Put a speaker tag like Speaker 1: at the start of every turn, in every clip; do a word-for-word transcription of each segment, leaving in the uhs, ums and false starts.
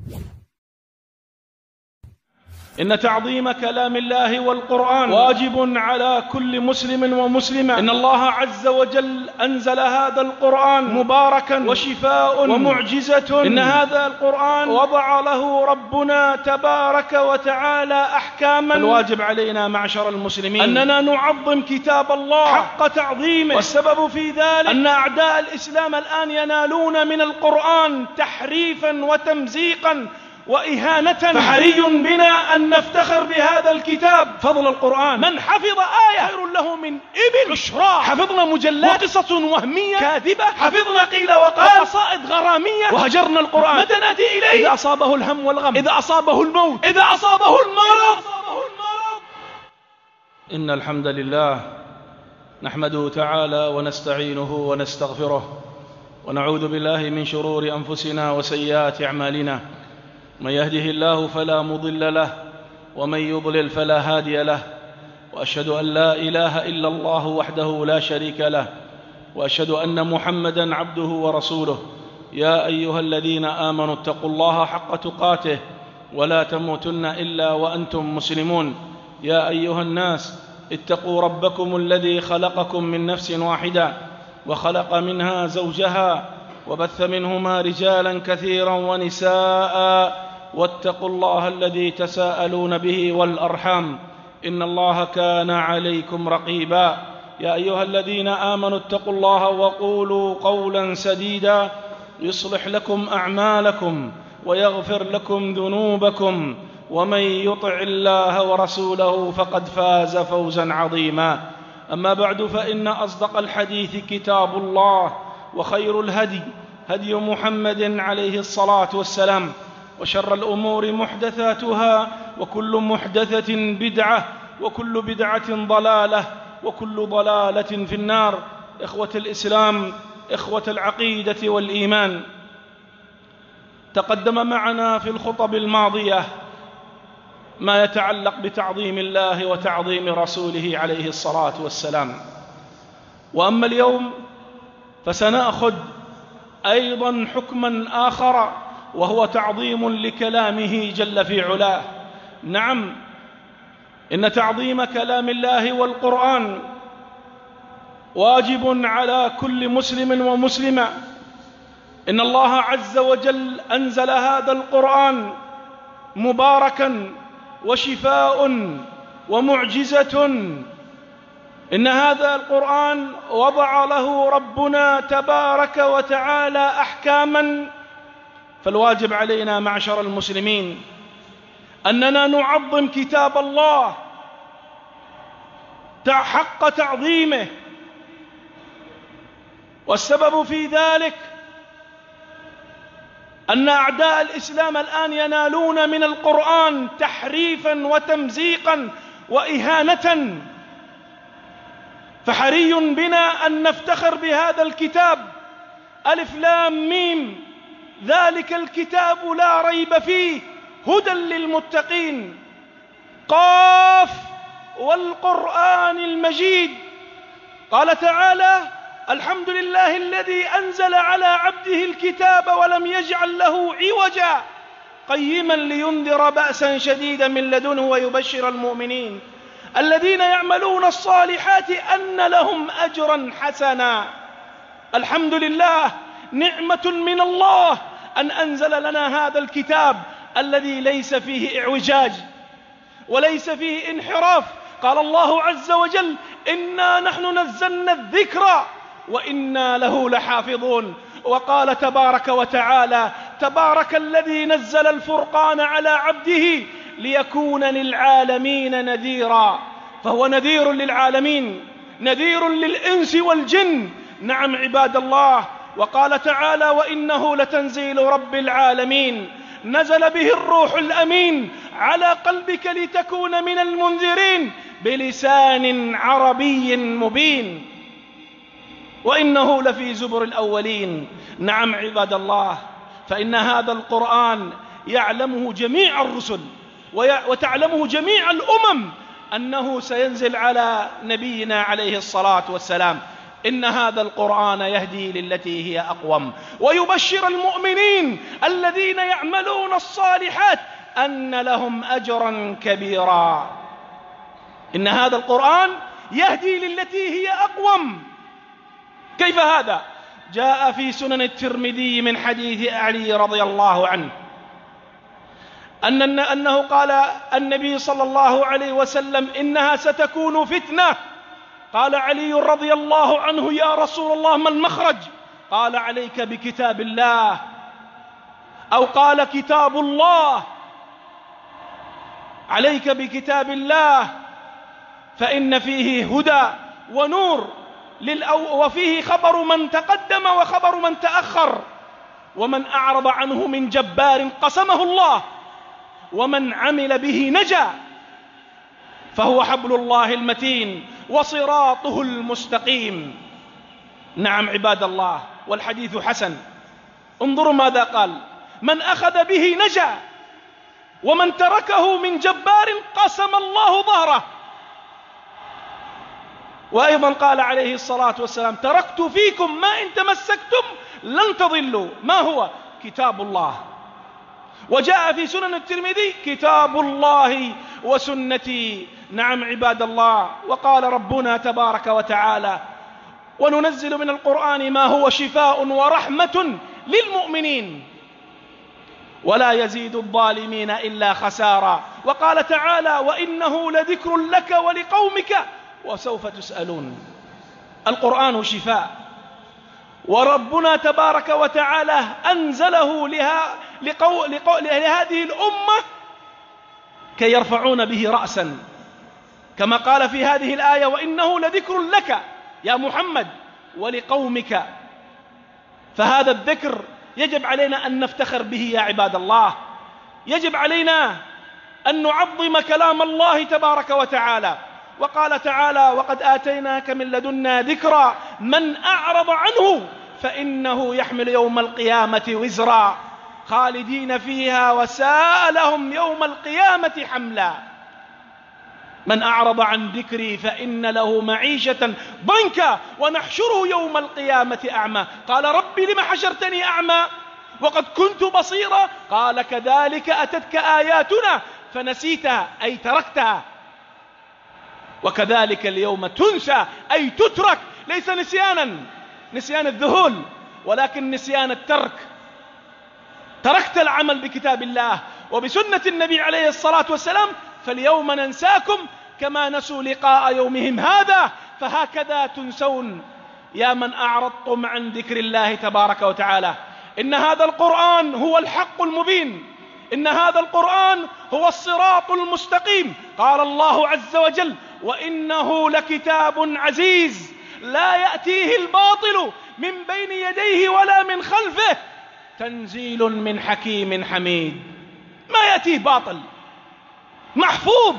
Speaker 1: إن تعظيم كلام الله والقرآن واجب على كل مسلم ومسلمة. إن الله عز وجل أنزل هذا القرآن مباركا وشفاء ومعجزة. إن هذا القرآن وضع له ربنا تبارك وتعالى أحكاما. الواجب علينا معشر المسلمين أننا نعظم كتاب الله حق تعظيمه، والسبب في ذلك أن أعداء الإسلام الآن ينالون من القرآن تحريفا وتمزيقا وإهانة، فحري بنا أن نفتخر بهذا الكتاب. فضل القرآن، من حفظ آية خير له من إبل عشراء. حفظنا مجلات وقصص وهمية كاذبة، حفظنا قيل وقال وقصائد غرامية، وهجرنا القرآن متى نأتي إليه إذا أصابه الهم والغم، إذا أصابه الموت، إذا أصابه المرض. إن الحمد لله نحمده تعالى ونستعينه ونستغفره، ونعوذ بالله من شرور أنفسنا وسيئات أعمالنا. من يهده الله فلا مضل له، ومن يضلل فلا هادي له، وأشهد أن لا إله إلا الله وحده لا شريك له، وأشهد أن محمدًا عبده ورسوله. يا أيها الذين آمنوا اتقوا الله حق تقاته ولا تموتن إلا وأنتم مسلمون. يا أيها الناس اتقوا ربكم الذي خلقكم من نفس واحدة وخلق منها زوجها وبث منهما رجالا كثيرا ونساء، واتقوا الله الذي تساءلون به والأرحام، إن الله كان عليكم رقيبا. يا أيها الذين آمنوا اتقوا الله وقولوا قولا سديدا يصلح لكم أعمالكم ويغفر لكم ذنوبكم، ومن يطع الله ورسوله فقد فاز فوزا عظيما. أما بعد، فإن أصدق الحديث كتاب الله، وخير الهدي هدي محمد عليه الصلاة والسلام، وشر الأمور محدثاتها، وكل محدثة بدعة، وكل بدعة ضلالة، وكل ضلالة في النار. إخوة الإسلام، إخوة العقيدة والإيمان، تقدم معنا في الخطب الماضية ما يتعلق بتعظيم الله وتعظيم رسوله عليه الصلاة والسلام. وأما اليوم فسنأخذ أيضا حكما آخر، وهو تعظيم لكلامه جل في علاه. نعم، إن تعظيم كلام الله والقرآن واجب على كل مسلم ومسلمة. إن الله عز وجل أنزل هذا القرآن مباركا وشفاء ومعجزة. إن هذا القرآن وضع له ربنا تبارك وتعالى أحكاما، فالواجب علينا معشر المسلمين أننا نعظم كتاب الله حق تعظيمه، والسبب في ذلك أن أعداء الإسلام الآن ينالون من القرآن تحريفا وتمزيقا وإهانة، فحري بنا أن نفتخر بهذا الكتاب. ألف لام ميم، ذلك الكتاب لا ريب فيه هدى للمتقين. قاف، والقرآن المجيد. قال تعالى: الحمد لله الذي أنزل على عبده الكتاب ولم يجعل له عوجا قيما لينذر بأسا شديدا من لدنه ويبشر المؤمنين الذين يعملون الصالحات أن لهم أجرا حسنا. الحمد لله، نعمة من الله أن أنزل لنا هذا الكتاب الذي ليس فيه إعوجاج وليس فيه انحراف. قال الله عز وجل: إنا نحن نزلنا الذكر وإنا له لحافظون. وقال تبارك وتعالى: تبارك الذي نزل الفرقان على عبده ليكون للعالمين نذيرا. فهو نذير للعالمين، نذير للإنس والجن. نعم عباد الله. وقال تعالى: وإنه لتنزيل رب العالمين نزل به الروح الأمين على قلبك لتكون من المنذرين بلسان عربي مبين وإنه لفي زبر الأولين. نعم عباد الله، فإن هذا القرآن يعلمه جميع الرسل وتعلمه جميع الأمم أنه سينزل على نبينا عليه الصلاة والسلام. إن هذا القرآن يهدي للتي هي أقوم ويبشر المؤمنين الذين يعملون الصالحات أن لهم أجرا كبيرا. إن هذا القرآن يهدي للتي هي أقوم. كيف هذا؟ جاء في سنن الترمذي من حديث علي رضي الله عنه أن أنه قال النبي صلى الله عليه وسلم: إنها ستكون فتنة. قال علي رضي الله عنه: يا رسول الله ما المخرج؟ قال: عليك بكتاب الله، أو قال كتاب الله، عليك بكتاب الله فإن فيه هدى ونور للأو وفيه خبر من تقدم وخبر من تأخر، ومن أعرض عنه من جبار قسمه الله، ومن عمل به نجا، فهو حبل الله المتين وصراطه المستقيم. نعم عباد الله، والحديث حسن. انظروا ماذا قال: من أخذ به نجا، ومن تركه من جبار قسم الله ظهره. وأيضا قال عليه الصلاة والسلام: تركت فيكم ما إن تمسكتم لن تضلوا. ما هو؟ كتاب الله. وجاء في سنن الترمذي: كتاب الله وسنتي. نعم عباد الله. وقال ربنا تبارك وتعالى: وننزل من القرآن ما هو شفاء ورحمة للمؤمنين ولا يزيد الظالمين إلا خسارا. وقال تعالى: وإنه لذكر لك ولقومك وسوف تسألون. القرآن شفاء، وربنا تبارك وتعالى أنزله لها لقو لقو لهذه الأمة كي يرفعون به رأسا، كما قال في هذه الآية: وإنه لذكر لك يا محمد ولقومك. فهذا الذكر يجب علينا أن نفتخر به يا عباد الله. يجب علينا أن نعظم كلام الله تبارك وتعالى. وقال تعالى: وقد آتيناك من لدنا ذكرا من أعرض عنه فإنه يحمل يوم القيامة وزرا خالدين فيها وساء لهم يوم القيامة حملا. من أعرض عن ذكري فإن له معيشة ضنكا ونحشره يوم القيامة أعمى. قال: رب لم حشرتني أعمى وقد كنت بصيرا؟ قال: كذلك أتتك آياتنا فنسيتها، أي تركتها، وكذلك اليوم تنسى، أي تترك. ليس نسيانا نسيان الذهول، ولكن نسيان الترك. تركت العمل بكتاب الله وبسنة النبي عليه الصلاة والسلام، فاليوم ننساكم كما نسوا لقاء يومهم هذا، فهكذا تنسون يا من أعرضتم عن ذكر الله تبارك وتعالى. إن هذا القرآن هو الحق المبين، إن هذا القرآن هو الصراط المستقيم. قال الله عز وجل: وإنه لكتاب عزيز لا يأتيه الباطل من بين يديه ولا من خلفه تنزيل من حكيم حميد. ما يأتيه باطل، محفوظ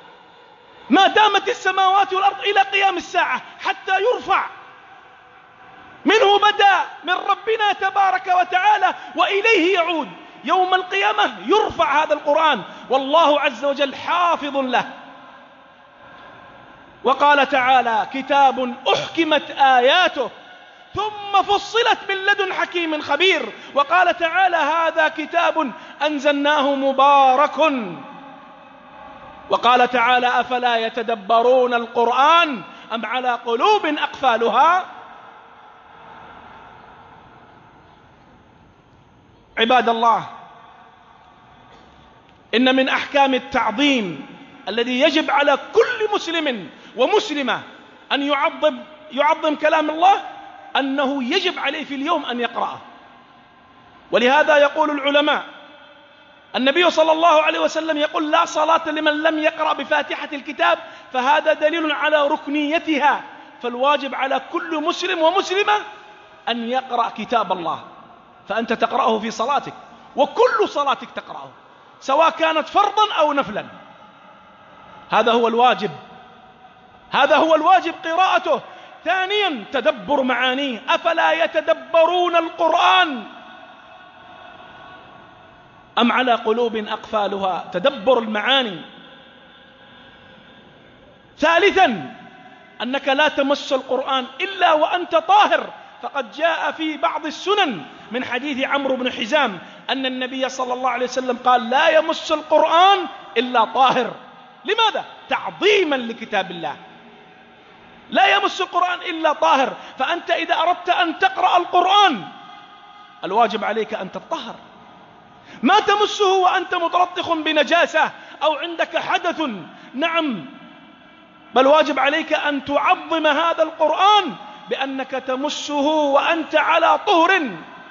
Speaker 1: ما دامت السماوات والأرض إلى قيام الساعة حتى يرفع. منه بدأ من ربنا تبارك وتعالى وإليه يعود. يوم القيامة يرفع هذا القرآن والله عز وجل حافظ له. وقال تعالى: كتاب أحكمت آياته ثم فصلت من لدن حكيم خبير. وقال تعالى: هذا كتاب أنزلناه مبارك. وقال تعالى: أفلا يتدبرون القرآن أم على قلوب أقفالها. عباد الله، إن من أحكام التعظيم الذي يجب على كل مسلم ومسلمة أن يعظم يعظم كلام الله أنه يجب عليه في اليوم أن يقرأه. ولهذا يقول العلماء: النبي صلى الله عليه وسلم يقول: لا صلاة لمن لم يقرأ بفاتحة الكتاب، فهذا دليل على ركنيتها. فالواجب على كل مسلم ومسلمة أن يقرأ كتاب الله، فأنت تقرأه في صلاتك، وكل صلاتك تقرأه سواء كانت فرضا أو نفلا. هذا هو الواجب، هذا هو الواجب قراءته. ثانيا تدبر معانيه. أفلا يتدبرون القرآن أم على قلوب أقفالها؟ تدبر المعاني. ثالثا أنك لا تمس القرآن إلا وأنت طاهر، فقد جاء في بعض السنن من حديث عمرو بن حزام أن النبي صلى الله عليه وسلم قال لا يمس القرآن إلا طاهر. لماذا؟ تعظيما لكتاب الله. لا يمس القرآن إلا طاهر. فأنت إذا أردت أن تقرأ القرآن الواجب عليك أن تطهر، ما تمسه وأنت متلطخ بنجاسة أو عندك حدث. نعم، بل واجب عليك أن تعظم هذا القرآن بأنك تمسه وأنت على طهر.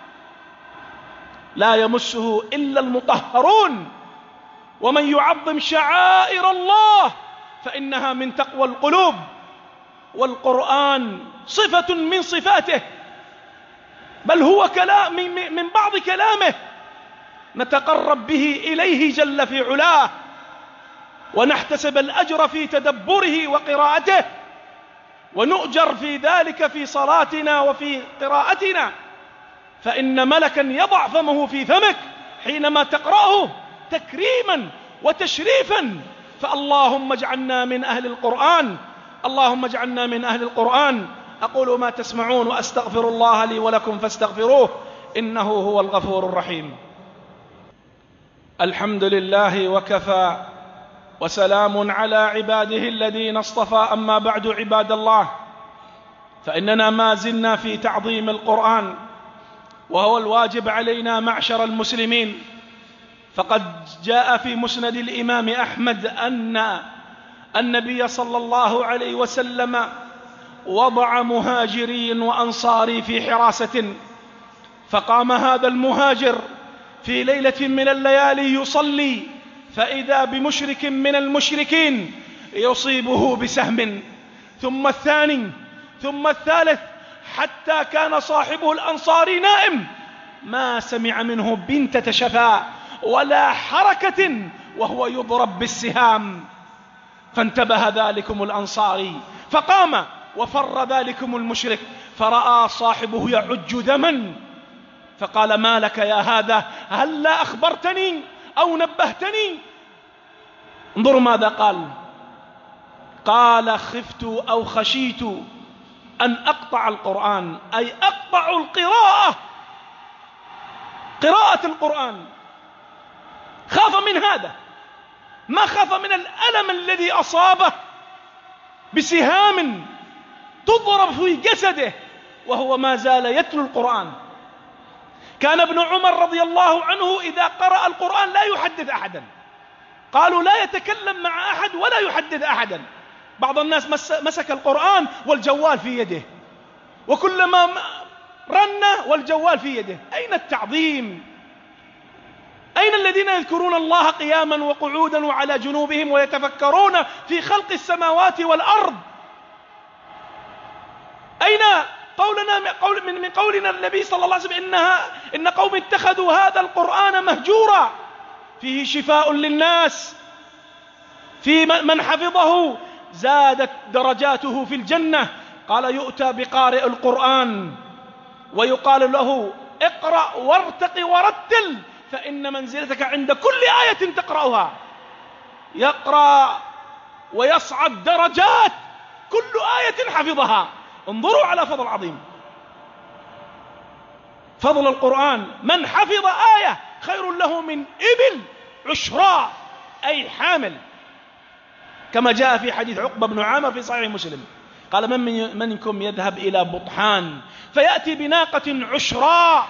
Speaker 1: لا يمسه إلا المطهرون. ومن يعظم شعائر الله فإنها من تقوى القلوب. والقرآن صفة من صفاته، بل هو كلام من بعض كلامه نتقرب به إليه جل في علاه، ونحتسب الأجر في تدبره وقراءته، ونؤجر في ذلك في صلاتنا وفي قراءتنا. فإن ملكا يضع فمه في فمك حينما تقرأه تكريما وتشريفا. فاللهم اجعلنا من أهل القرآن، اللهم اجعلنا من أهل القرآن. أقول ما تسمعون وأستغفر الله لي ولكم فاستغفروه إنه هو الغفور الرحيم. الحمد لله وكفى، وسلام على عباده الذين اصطفى. أما بعد، عباد الله، فإننا ما زلنا في تعظيم القرآن، وهو الواجب علينا معشر المسلمين. فقد جاء في مسند الإمام أحمد أن النبي صلى الله عليه وسلم وضع مهاجري وأنصاري في حراسة، فقام هذا المهاجر في ليلة من الليالي يصلي، فإذا بمشرك من المشركين يصيبه بسهم، ثم الثاني ثم الثالث، حتى كان صاحبه الأنصاري نائم ما سمع منه بنتة شفاء ولا حركة وهو يضرب بالسهام. فانتبه ذلكم الأنصاري فقام، وفر ذلكم المشرك فرأى صاحبه يعج دما، فقال ما لك يا هذا؟ هل لا أخبرتني أو نبهتني؟ انظروا ماذا قال. قال خفت أو خشيت أن أقطع القرآن، أي أقطع القراءة، قراءة القرآن. خاف من هذا، ما خاف من الألم الذي أصابه بسهام تضرب في جسده وهو ما زال يتلو القرآن. كان ابن عمر رضي الله عنه إذا قرأ القرآن لا يحدث أحدا، قالوا لا يتكلم مع أحد ولا يحدث أحدا. بعض الناس مسك القرآن والجوال في يده، وكلما رن والجوال في يده. أين التعظيم؟ أين الذين يذكرون الله قياما وقعودا وعلى جنوبهم ويتفكرون في خلق السماوات والأرض؟ أين قولنا قول من قولنا النبي صلى الله عليه وسلم إنها إن قوم اتخذوا هذا القرآن مهجورا فيه شفاء للناس، في من حفظه زادت درجاته في الجنة. قال يؤتى بقارئ القرآن ويقال له اقرأ وارتق ورتل فإن منزلتك عند كل آية تقرأها. يقرأ ويصعد درجات كل آية حفظها. انظروا على فضل عظيم، فضل القرآن. من حفظ آية خير له من إبل عشراء، أي حامل، كما جاء في حديث عقبة بن عامر في صحيح مسلم. قال من منكم يذهب إلى بطحان فيأتي بناقة عشراء؟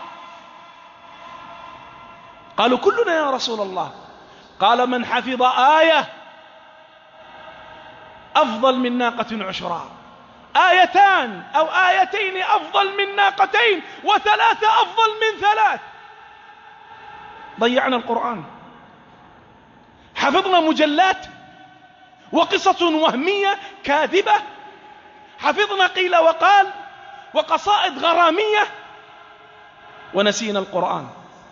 Speaker 1: قالوا كلنا يا رسول الله. قال من حفظ آية أفضل من ناقة عشراء، آيتان أو آيتين أفضل من ناقتين، وثلاثة أفضل من ثلاث. ضيعنا القرآن، حفظنا مجلات وقصص وهمية كاذبة، حفظنا قيل وقال وقصائد غرامية، ونسينا القرآن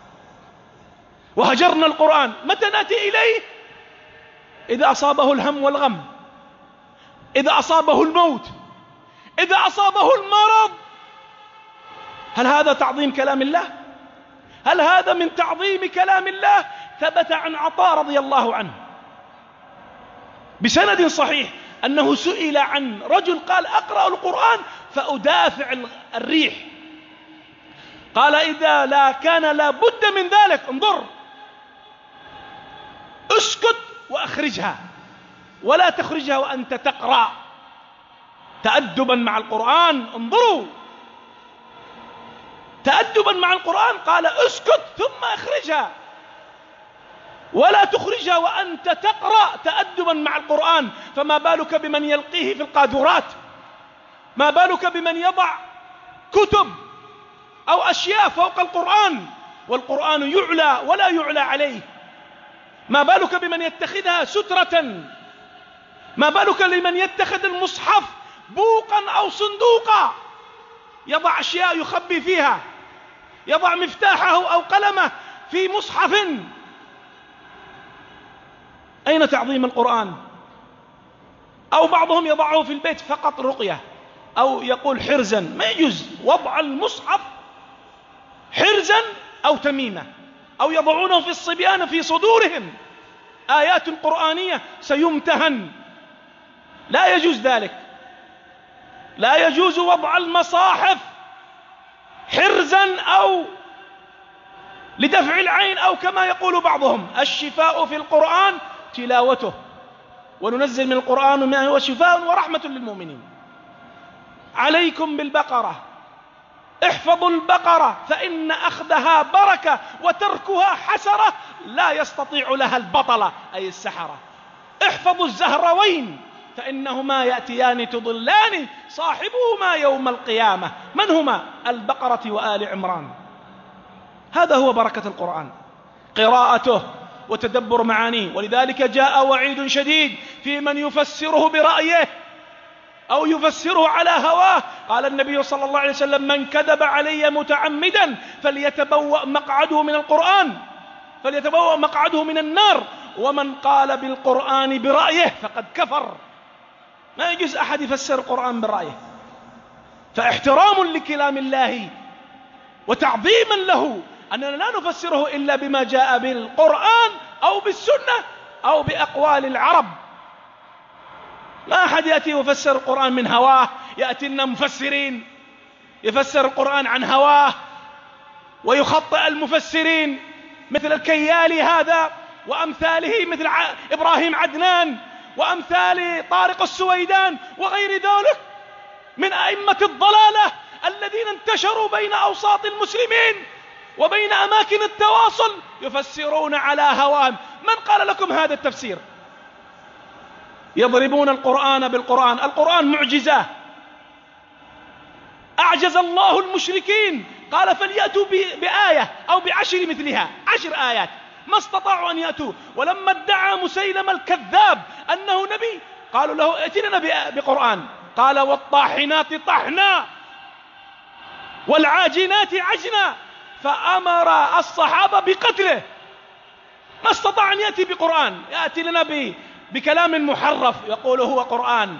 Speaker 1: وهجرنا القرآن. متى نأتي إليه؟ إذا أصابه الهم والغم، إذا أصابه الموت، إذا أصابه المرض. هل هذا تعظيم كلام الله؟ هل هذا من تعظيم كلام الله؟ ثبت عن عطاء رضي الله عنه بسند صحيح أنه سئل عن رجل قال أقرأ القرآن فأدافع الريح، قال إذا لا كان لا بد من ذلك انظر اسكت وأخرجها ولا تخرجها وأنت تقرأ تأدبا مع القرآن. انظروا تأدبا مع القرآن، قال اسكت ثم اخرجها ولا تخرجها وأنت تقرأ تأدبا مع القرآن. فما بالك بمن يلقيه في القاذورات؟ ما بالك بمن يضع كتب أو أشياء فوق القرآن والقرآن يعلى ولا يعلى عليه؟ ما بالك بمن يتخذها سترة؟ ما بالك لمن يتخذ المصحف بوقا أو صندوقا، يضع أشياء يخبي فيها، يضع مفتاحه أو قلمه في مصحف؟ أين تعظيم القرآن؟ أو بعضهم يضعه في البيت فقط رقية، أو يقول حرزا. ما يجوز وضع المصحف حرزا أو تميمة، أو يضعونه في الصبيان في صدورهم آيات قرآنية سيمتهن. لا يجوز ذلك، لا يجوز وضع المصاحف حرزا أو لدفع العين، أو كما يقول بعضهم الشفاء في القرآن تلاوته، وننزل من القرآن ما هو شفاء ورحمة للمؤمنين. عليكم بالبقرة، احفظوا البقرة فإن أخذها بركة وتركها حسرة لا يستطيع لها البطلة أي السحرة. احفظوا الزهروين فإنهما يأتيان تضلان صاحبهما يوم القيامة. من هما؟ البقرة وآل عمران. هذا هو بركة القرآن، قراءته وتدبر معانيه. ولذلك جاء وعيد شديد في من يفسره برأيه أو يفسره على هواه. قال النبي صلى الله عليه وسلم من كذب علي متعمدا فليتبوأ مقعده من القرآن فليتبوأ مقعده من النار، ومن قال بالقرآن برأيه فقد كفر. ما يجوز أحد يفسر القرآن برأيه. فاحترام لكلام الله وتعظيما له أننا لا نفسره إلا بما جاء بالقرآن أو بالسنة أو بأقوال العرب. ما أحد يأتي ويفسر القرآن من هواه. يأتي لنا مفسرين يفسر القرآن عن هواه ويخطئ المفسرين مثل الكيالي هذا وأمثاله، مثل إبراهيم عدنان وأمثال طارق السويدان وغير ذلك من أئمة الضلالة الذين انتشروا بين أوساط المسلمين وبين أماكن التواصل يفسرون على هواهم. من قال لكم هذا التفسير؟ يضربون القرآن بالقرآن. القرآن معجزة، أعجز الله المشركين، قال فليأتوا بآية أو بعشر مثلها، عشر آيات، ما استطاعوا أن يأتوا. ولما ادعى مسيلمة الكذاب أنه نبي قالوا له ائت لنا بقرآن، قال والطاحنات طحنا والعاجنات عجنا، فأمر الصحابة بقتله. ما استطاع أن يأتي بقرآن، يأتي لنا بكلام محرف يقول هو قرآن.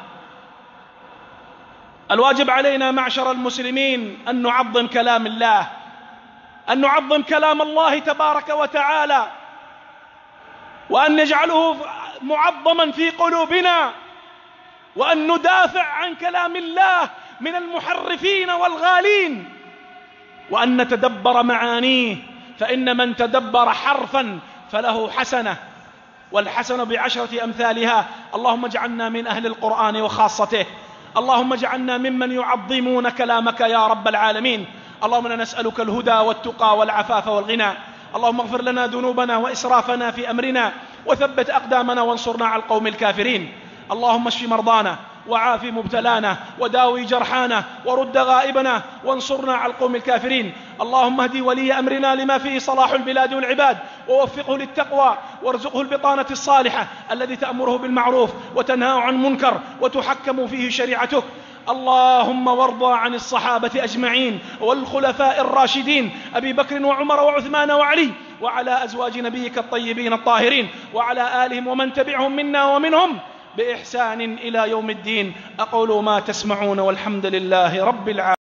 Speaker 1: الواجب علينا معشر المسلمين أن نعظم كلام الله، أن نعظم كلام الله تبارك وتعالى، وأن نجعله معظما في قلوبنا، وأن ندافع عن كلام الله من المحرفين والغالين، وأن نتدبر معانيه، فإن من تدبر حرفا فله حسنة، والحسنة بعشرة أمثالها. اللهم اجعلنا من أهل القرآن وخاصته، اللهم اجعلنا ممن يعظمون كلامك يا رب العالمين. اللهم انا نسألك الهدى والتقى والعفاف والغنى. اللهم اغفر لنا ذنوبنا وإسرافنا في أمرنا، وثبت أقدامنا وانصرنا على القوم الكافرين. اللهم اشف مرضانا وعاف مبتلانا وداوي جرحانا ورد غائبنا وانصرنا على القوم الكافرين. اللهم اهدي ولي أمرنا لما فيه صلاح البلاد والعباد، ووفقه للتقوى، وارزقه البطانة الصالحة الذي تأمره بالمعروف وتنهاه عن منكر وتحكم فيه شريعتك. اللهم وارض عن الصحابة أجمعين والخلفاء الراشدين أبي بكر وعمر وعثمان وعلي، وعلى أزواج نبيك الطيبين الطاهرين، وعلى آلهم ومن تبعهم منا ومنهم بإحسان إلى يوم الدين. أقول ما تسمعون والحمد لله رب العالمين.